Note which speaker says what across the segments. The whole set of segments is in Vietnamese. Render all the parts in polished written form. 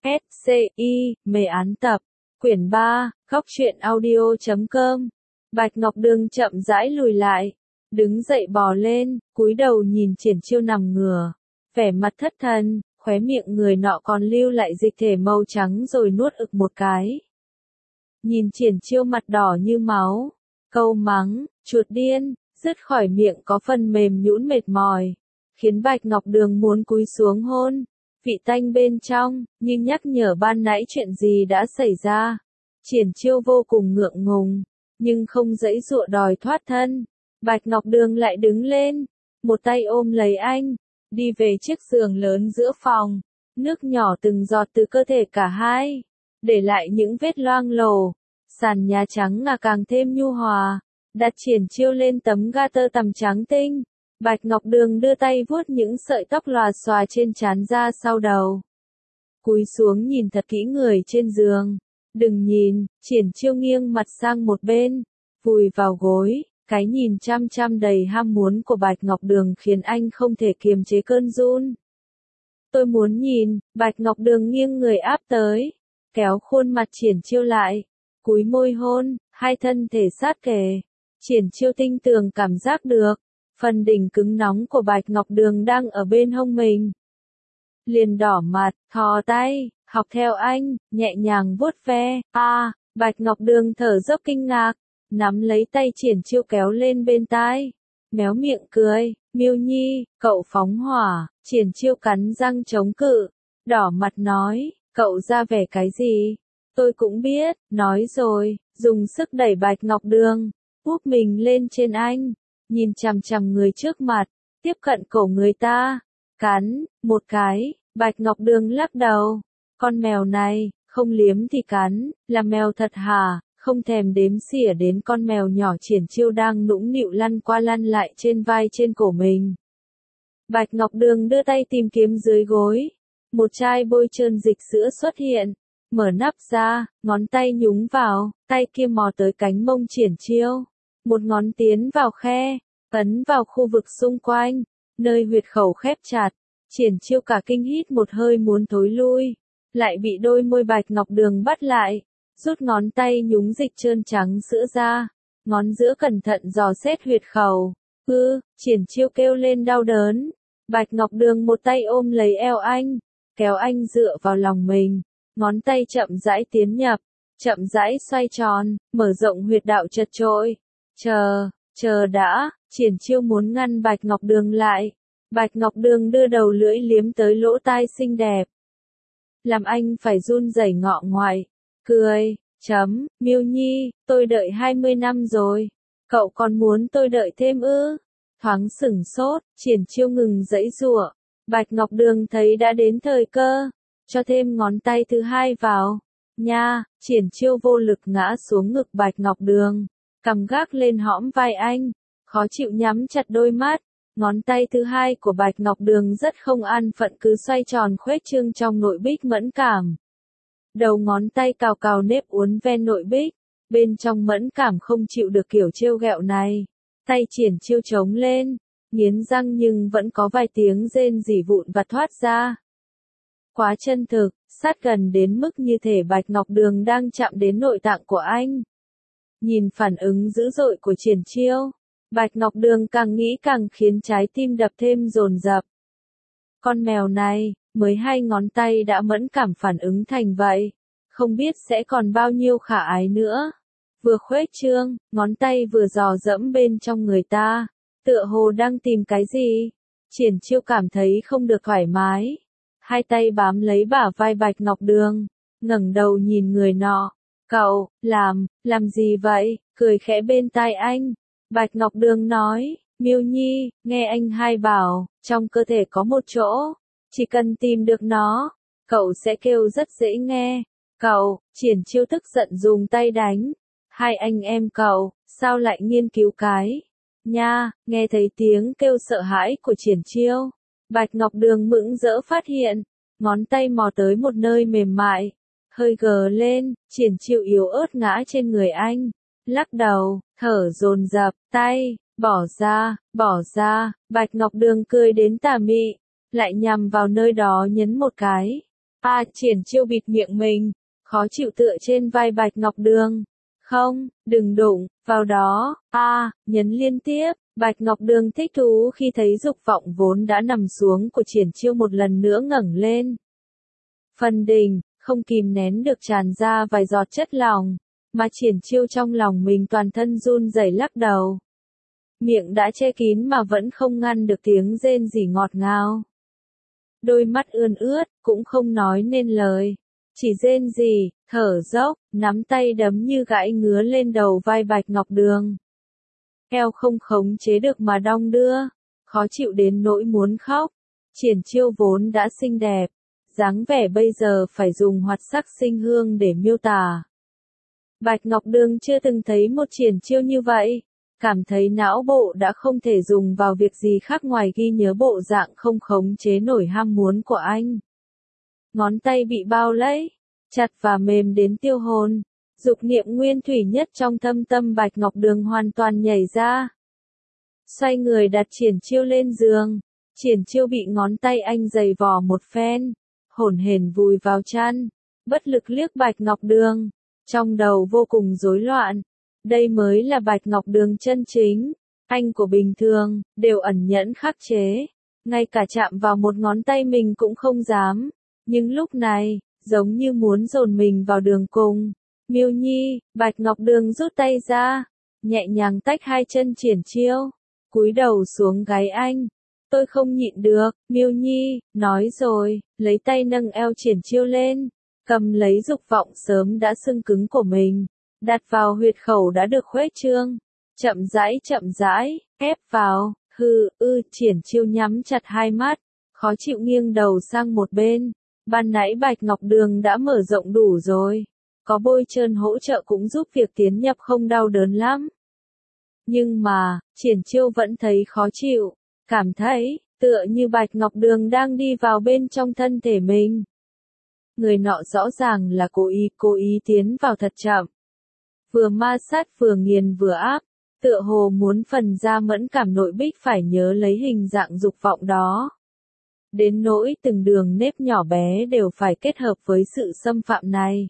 Speaker 1: SCI, mê án tập, quyển 3, góc truyện audio.com. Bạch Ngọc Đường chậm rãi lùi lại, đứng dậy bò lên, cúi đầu nhìn Triển Chiêu nằm ngửa, vẻ mặt thất thần, khóe miệng người nọ còn lưu lại dịch thể màu trắng rồi nuốt ực một cái. Nhìn Triển Chiêu mặt đỏ như máu, câu mắng, chuột điên, dứt khỏi miệng có phần mềm nhũn mệt mỏi, khiến Bạch Ngọc Đường muốn cúi xuống hôn. Vị tanh bên trong, nhưng nhắc nhở ban nãy chuyện gì đã xảy ra. Triển Chiêu vô cùng ngượng ngùng, nhưng không giãy giụa đòi thoát thân. Bạch Ngọc Đường lại đứng lên, một tay ôm lấy anh, đi về chiếc giường lớn giữa phòng. Nước nhỏ từng giọt từ cơ thể cả hai, để lại những vết loang lổ. Sàn nhà trắng ngà càng thêm nhu hòa, đặt Triển Chiêu lên tấm ga tơ tằm trắng tinh. Bạch Ngọc Đường đưa tay vuốt những sợi tóc lòa xòa trên trán ra sau đầu. Cúi xuống nhìn thật kỹ người trên giường. Đừng nhìn, Triển Chiêu nghiêng mặt sang một bên, vùi vào gối, cái nhìn chăm chăm đầy ham muốn của Bạch Ngọc Đường khiến anh không thể kiềm chế cơn run. Tôi muốn nhìn, Bạch Ngọc Đường nghiêng người áp tới, kéo khuôn mặt Triển Chiêu lại, cúi môi hôn, hai thân thể sát kề. Triển Chiêu tinh tường cảm giác được, phần đỉnh cứng nóng của Bạch Ngọc Đường đang ở bên hông mình. Liền đỏ mặt, thò tay, học theo anh, nhẹ nhàng vuốt ve. Bạch Ngọc Đường thở dốc kinh ngạc, nắm lấy tay Triển Chiêu kéo lên bên tai, méo miệng cười, Miêu Nhi, cậu phóng hỏa. Triển Chiêu cắn răng chống cự, đỏ mặt nói, cậu ra vẻ cái gì? Tôi cũng biết, nói rồi, dùng sức đẩy Bạch Ngọc Đường, úp mình lên trên anh, nhìn chằm chằm người trước mặt, tiếp cận cổ người ta, cắn, một cái. Bạch Ngọc Đường lắc đầu, con mèo này, không liếm thì cắn, là mèo thật hả? Không thèm đếm xỉa đến con mèo nhỏ Triển Chiêu đang nũng nịu lăn qua lăn lại trên vai trên cổ mình. Bạch Ngọc Đường đưa tay tìm kiếm dưới gối, một chai bôi trơn dịch sữa xuất hiện, mở nắp ra, ngón tay nhúng vào, tay kia mò tới cánh mông Triển Chiêu, một ngón tiến vào khe, ấn vào khu vực xung quanh, nơi huyệt khẩu khép chặt. Triển Chiêu cả kinh hít một hơi muốn thối lui, lại bị đôi môi Bạch Ngọc Đường bắt lại, rút ngón tay nhúng dịch trơn trắng sữa ra, ngón giữa cẩn thận dò xét huyệt khẩu. Triển Chiêu kêu lên đau đớn. Bạch Ngọc Đường một tay ôm lấy eo anh, kéo anh dựa vào lòng mình, ngón tay chậm rãi tiến nhập, chậm rãi xoay tròn, mở rộng huyệt đạo chật chội. Chờ đã, Triển Chiêu muốn ngăn Bạch Ngọc Đường lại. Bạch Ngọc Đường đưa đầu lưỡi liếm tới lỗ tai xinh đẹp, làm anh phải run rẩy ngọ ngoại, cười, Miêu Nhi, tôi đợi 20 năm rồi, cậu còn muốn tôi đợi thêm ư? Thoáng sửng sốt, Triển Chiêu ngừng giãy giụa, Bạch Ngọc Đường thấy đã đến thời cơ, cho thêm ngón tay thứ hai vào, nha. Triển Chiêu vô lực ngã xuống ngực Bạch Ngọc Đường, cằm gác lên hõm vai anh, khó chịu nhắm chặt đôi mắt. Ngón tay thứ hai của Bạch Ngọc Đường rất không an phận cứ xoay tròn khuếch trương trong nội bích mẫn cảm. Đầu ngón tay cào cào nếp uốn ven nội bích, bên trong mẫn cảm không chịu được kiểu trêu ghẹo này. Tay Triển Chiêu trống lên, nghiến răng nhưng vẫn có vài tiếng rên rỉ vụn vặt thoát ra. Quá chân thực, sát gần đến mức như thể Bạch Ngọc Đường đang chạm đến nội tạng của anh. Nhìn phản ứng dữ dội của Triển Chiêu, Bạch Ngọc Đường càng nghĩ càng khiến trái tim đập thêm dồn dập. Con mèo này, mới 2 ngón tay đã mẫn cảm phản ứng thành vậy, không biết sẽ còn bao nhiêu khả ái nữa. Vừa khuếch trương, ngón tay vừa dò dẫm bên trong người ta, tựa hồ đang tìm cái gì. Triển Chiêu cảm thấy không được thoải mái, hai tay bám lấy bả vai Bạch Ngọc Đường, ngẩng đầu nhìn người nọ. Cậu, làm gì vậy? Cười khẽ bên tai anh. Bạch Ngọc Đường nói, Miêu Nhi, nghe anh hai bảo, trong cơ thể có một chỗ, chỉ cần tìm được nó, cậu sẽ kêu rất dễ nghe. Cậu, Triển Chiêu tức giận dùng tay đánh. Hai anh em cậu, sao lại nghiên cứu cái? Nha, nghe thấy tiếng kêu sợ hãi của Triển Chiêu. Bạch Ngọc Đường mững rỡ phát hiện, ngón tay mò tới một nơi mềm mại, hơi gờ lên. Triển Chiêu yếu ớt ngã trên người anh, lắc đầu, thở dồn dập, tay, bỏ ra. Bạch Ngọc Đường cười đến tà mị, lại nhằm vào nơi đó nhấn một cái. Triển Chiêu bịt miệng mình, khó chịu tựa trên vai Bạch Ngọc Đường. Không, đừng đụng, vào đó, nhấn liên tiếp. Bạch Ngọc Đường thích thú khi thấy dục vọng vốn đã nằm xuống của Triển Chiêu một lần nữa ngẩng lên. Phần đỉnh, không kìm nén được tràn ra vài giọt chất lỏng, mà Triển Chiêu trong lòng mình toàn thân run rẩy lắc đầu. Miệng đã che kín mà vẫn không ngăn được tiếng rên rỉ ngọt ngào. Đôi mắt ươn ướt, cũng không nói nên lời. Chỉ rên rỉ, thở dốc, nắm tay đấm như gãi ngứa lên đầu vai Bạch Ngọc Đường. Eo không khống chế được mà đong đưa, khó chịu đến nỗi muốn khóc. Triển Chiêu vốn đã xinh đẹp, dáng vẻ bây giờ phải dùng hoạt sắc sinh hương để miêu tả. Bạch Ngọc Đường chưa từng thấy một Triển Chiêu như vậy, cảm thấy não bộ đã không thể dùng vào việc gì khác ngoài ghi nhớ bộ dạng không khống chế nổi ham muốn của anh. Ngón tay bị bao lấy, chặt và mềm đến tiêu hồn. Dục niệm nguyên thủy nhất trong thâm tâm Bạch Ngọc Đường hoàn toàn nhảy ra. Xoay người đặt Triển Chiêu lên giường. Triển Chiêu bị ngón tay anh giày vò một phen, hổn hển vùi vào chăn, bất lực liếc Bạch Ngọc Đường, trong đầu vô cùng rối loạn. Đây mới là Bạch Ngọc Đường chân chính. Anh của bình thường, đều ẩn nhẫn khắc chế. Ngay cả chạm vào một ngón tay mình cũng không dám. Nhưng lúc này, giống như muốn dồn mình vào đường cùng. Miêu Nhi, Bạch Ngọc Đường rút tay ra, nhẹ nhàng tách hai chân Triển Chiêu, cúi đầu xuống gáy anh. Tôi không nhịn được, Miêu Nhi, nói rồi, lấy tay nâng eo Triển Chiêu lên, cầm lấy dục vọng sớm đã sưng cứng của mình, đặt vào huyệt khẩu đã được khuếch trương, chậm rãi, ép vào, Triển Chiêu nhắm chặt hai mắt, khó chịu nghiêng đầu sang một bên. Ban nãy Bạch Ngọc Đường đã mở rộng đủ rồi. Có bôi trơn hỗ trợ cũng giúp việc tiến nhập không đau đớn lắm. Nhưng mà, Triển Chiêu vẫn thấy khó chịu, cảm thấy, tựa như Bạch Ngọc Đường đang đi vào bên trong thân thể mình. Người nọ rõ ràng là cố ý tiến vào thật chậm. Vừa ma sát vừa nghiền vừa áp, tựa hồ muốn phần da mẫn cảm nội bích phải nhớ lấy hình dạng dục vọng đó. Đến nỗi từng đường nếp nhỏ bé đều phải kết hợp với sự xâm phạm này.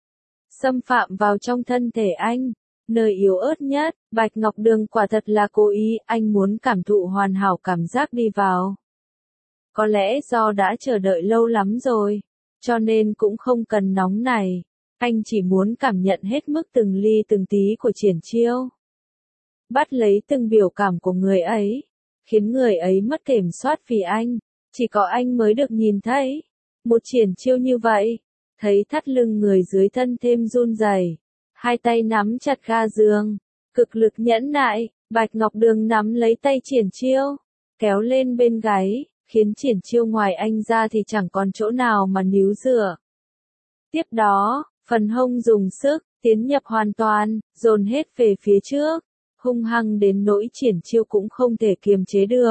Speaker 1: Xâm phạm vào trong thân thể anh, nơi yếu ớt nhất, Bạch Ngọc Đường quả thật là cố ý, anh muốn cảm thụ hoàn hảo cảm giác đi vào. Có lẽ do đã chờ đợi lâu lắm rồi, cho nên cũng không cần nóng này, anh chỉ muốn cảm nhận hết mức từng ly từng tí của Triển Chiêu. Bắt lấy từng biểu cảm của người ấy, khiến người ấy mất kiểm soát vì anh, chỉ có anh mới được nhìn thấy. Một Triển Chiêu như vậy. Thấy thắt lưng người dưới thân thêm run rẩy, hai tay nắm chặt ga giường, cực lực nhẫn nại, Bạch Ngọc Đường nắm lấy tay Triển Chiêu, kéo lên bên gáy, khiến Triển Chiêu ngoài anh ra thì chẳng còn chỗ nào mà níu dựa. Tiếp đó, phần hông dùng sức, tiến nhập hoàn toàn, dồn hết về phía trước, hung hăng đến nỗi Triển Chiêu cũng không thể kiềm chế được.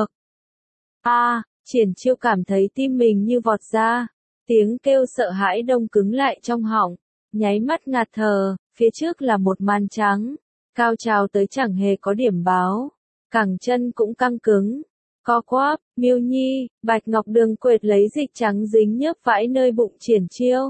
Speaker 1: Triển Chiêu cảm thấy tim mình như vọt ra. Tiếng kêu sợ hãi đông cứng lại trong họng, nháy mắt ngạt thở, phía trước là một màn trắng, cao trào tới chẳng hề có điểm báo, cẳng chân cũng căng cứng, co quắp, Miêu Nhi, Bạch Ngọc Đường quệt lấy dịch trắng dính nhớp vãi nơi bụng Triển Chiêu.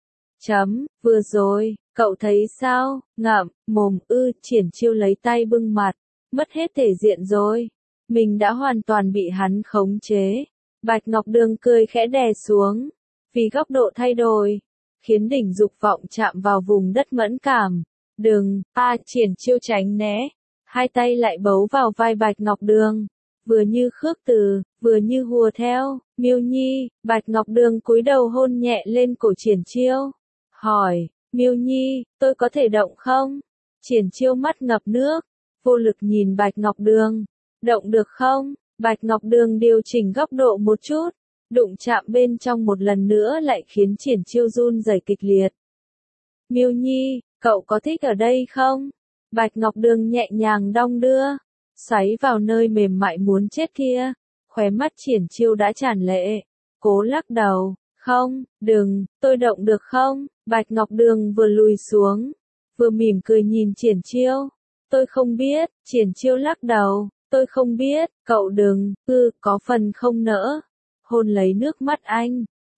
Speaker 1: Vừa rồi, cậu thấy sao, ngậm, mồm, Triển Chiêu lấy tay bưng mặt, mất hết thể diện rồi, mình đã hoàn toàn bị hắn khống chế, Bạch Ngọc Đường cười khẽ đè xuống. Vì góc độ thay đổi, khiến đỉnh dục vọng chạm vào vùng đất mẫn cảm. Đừng, Triển Chiêu tránh né, hai tay lại bấu vào vai Bạch Ngọc Đường, vừa như khước từ, vừa như hùa theo. Miêu Nhi, Bạch Ngọc Đường cúi đầu hôn nhẹ lên cổ Triển Chiêu, hỏi, Miêu Nhi, tôi có thể động không? Triển Chiêu mắt ngập nước, vô lực nhìn Bạch Ngọc Đường, động được không? Bạch Ngọc Đường điều chỉnh góc độ một chút. Đụng chạm bên trong một lần nữa lại khiến Triển Chiêu run rẩy kịch liệt. Miêu Nhi, cậu có thích ở đây không? Bạch Ngọc Đường nhẹ nhàng đong đưa, xoáy vào nơi mềm mại muốn chết kia. Khóe mắt Triển Chiêu đã tràn lệ, cố lắc đầu, không, đừng, tôi động được không? Bạch Ngọc Đường vừa lùi xuống, vừa mỉm cười nhìn Triển Chiêu. Tôi không biết, Triển Chiêu lắc đầu, tôi không biết, cậu đừng, có phần không nỡ. Hôn lấy nước mắt anh,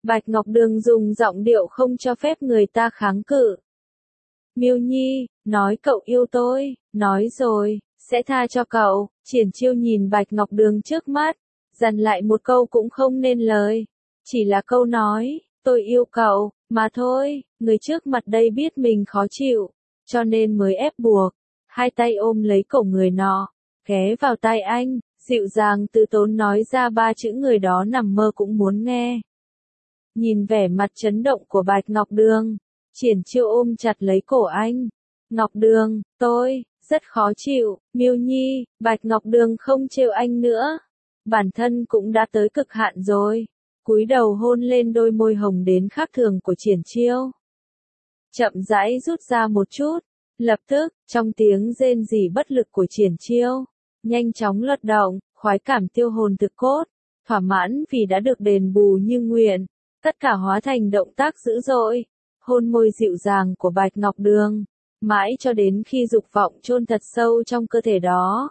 Speaker 1: Bạch Ngọc Đường dùng giọng điệu không cho phép người ta kháng cự. Miêu Nhi, nói cậu yêu tôi, nói rồi, sẽ tha cho cậu. Triển Chiêu nhìn Bạch Ngọc Đường trước mắt, dặn lại một câu cũng không nên lời. Chỉ là câu nói, tôi yêu cậu, mà thôi, người trước mặt đây biết mình khó chịu, cho nên mới ép buộc. Hai tay ôm lấy cổ người nọ, ghé vào tai anh, dịu dàng tự tốn nói ra ba chữ người đó nằm mơ cũng muốn nghe. Nhìn vẻ mặt chấn động của Bạch Ngọc Đường, Triển Chiêu ôm chặt lấy cổ anh. Ngọc Đường, tôi rất khó chịu, Miêu Nhi. Bạch Ngọc Đường không trêu anh nữa, bản thân cũng đã tới cực hạn rồi. Cúi đầu hôn lên đôi môi hồng đến khác thường của Triển Chiêu. Chậm rãi rút ra một chút, lập tức, trong tiếng rên rỉ bất lực của Triển Chiêu, nhanh chóng lật động, khoái cảm tiêu hồn thực cốt, thỏa mãn vì đã được đền bù như nguyện, tất cả hóa thành động tác dữ dội, hôn môi dịu dàng của Bạch Ngọc Đường, mãi cho đến khi dục vọng chôn thật sâu trong cơ thể đó.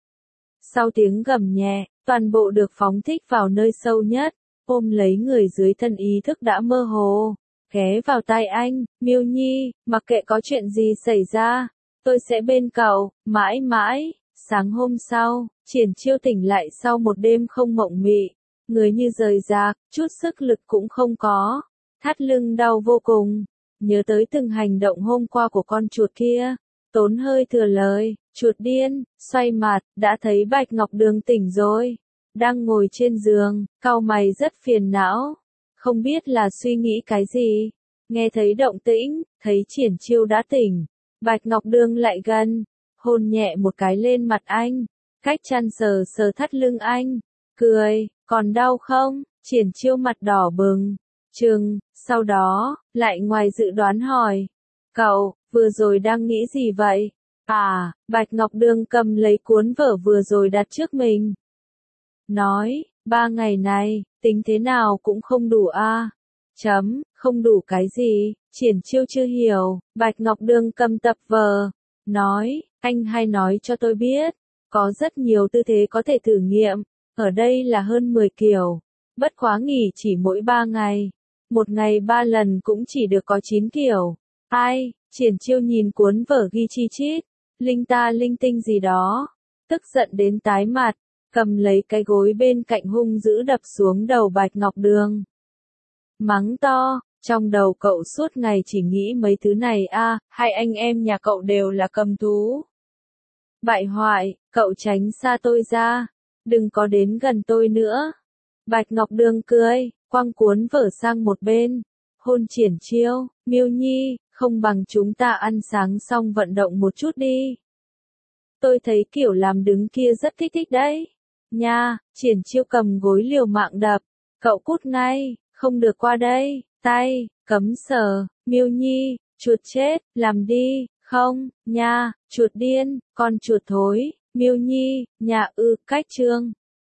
Speaker 1: Sau tiếng gầm nhẹ, toàn bộ được phóng thích vào nơi sâu nhất, ôm lấy người dưới thân ý thức đã mơ hồ, ghé vào tai anh. Miêu Nhi, mặc kệ có chuyện gì xảy ra, tôi sẽ bên cậu, mãi mãi. Sáng hôm sau, Triển Chiêu tỉnh lại sau một đêm không mộng mị, người như rời rạc, chút sức lực cũng không có, thắt lưng đau vô cùng, nhớ tới từng hành động hôm qua của con chuột kia, tốn hơi thừa lời. Chuột điên, xoay mặt, đã thấy Bạch Ngọc Đường tỉnh rồi, đang ngồi trên giường, cau mày rất phiền não, không biết là suy nghĩ cái gì. Nghe thấy động tĩnh, thấy Triển Chiêu đã tỉnh, Bạch Ngọc Đường lại gần, hôn nhẹ một cái lên mặt anh, cách chăn sờ sờ thắt lưng anh, cười, còn đau không? Triển Chiêu mặt đỏ bừng, trừng, sau đó, lại ngoài dự đoán hỏi, cậu, vừa rồi đang nghĩ gì vậy? À, Bạch Ngọc Đường cầm lấy cuốn vở vừa rồi đặt trước mình. Nói, 3 ngày này, tính thế nào cũng không đủ a. Không đủ cái gì? Triển Chiêu chưa hiểu, Bạch Ngọc Đường cầm tập vở, nói, anh hay nói cho tôi biết, có rất nhiều tư thế có thể thử nghiệm, ở đây là hơn 10 kiểu, bất quá nghỉ chỉ mỗi 3 ngày, một ngày 3 lần cũng chỉ được có 9 kiểu. Ai? Triển Chiêu nhìn cuốn vở ghi chi chít, linh ta linh tinh gì đó, tức giận đến tái mặt, cầm lấy cái gối bên cạnh hung dữ đập xuống đầu Bạch Ngọc Đường. Mắng to, trong đầu cậu suốt ngày chỉ nghĩ mấy thứ này a, hai anh em nhà cậu đều là cầm thú. Bại hoại, cậu tránh xa tôi ra, đừng có đến gần tôi nữa. Bạch Ngọc Đường cười, quăng cuốn vở sang một bên, hôn Triển Chiêu. Miêu Nhi, không bằng chúng ta ăn sáng xong vận động một chút đi. Tôi thấy kiểu làm đứng kia rất thích thích đấy. Nha, Triển Chiêu cầm gối liều mạng đập, cậu cút ngay, không được qua đây, tay, cấm sờ. Miêu Nhi, chuột chết, làm đi, không, nha, chuột điên, con chuột thối. Miêu Nhi, nhà cách chương.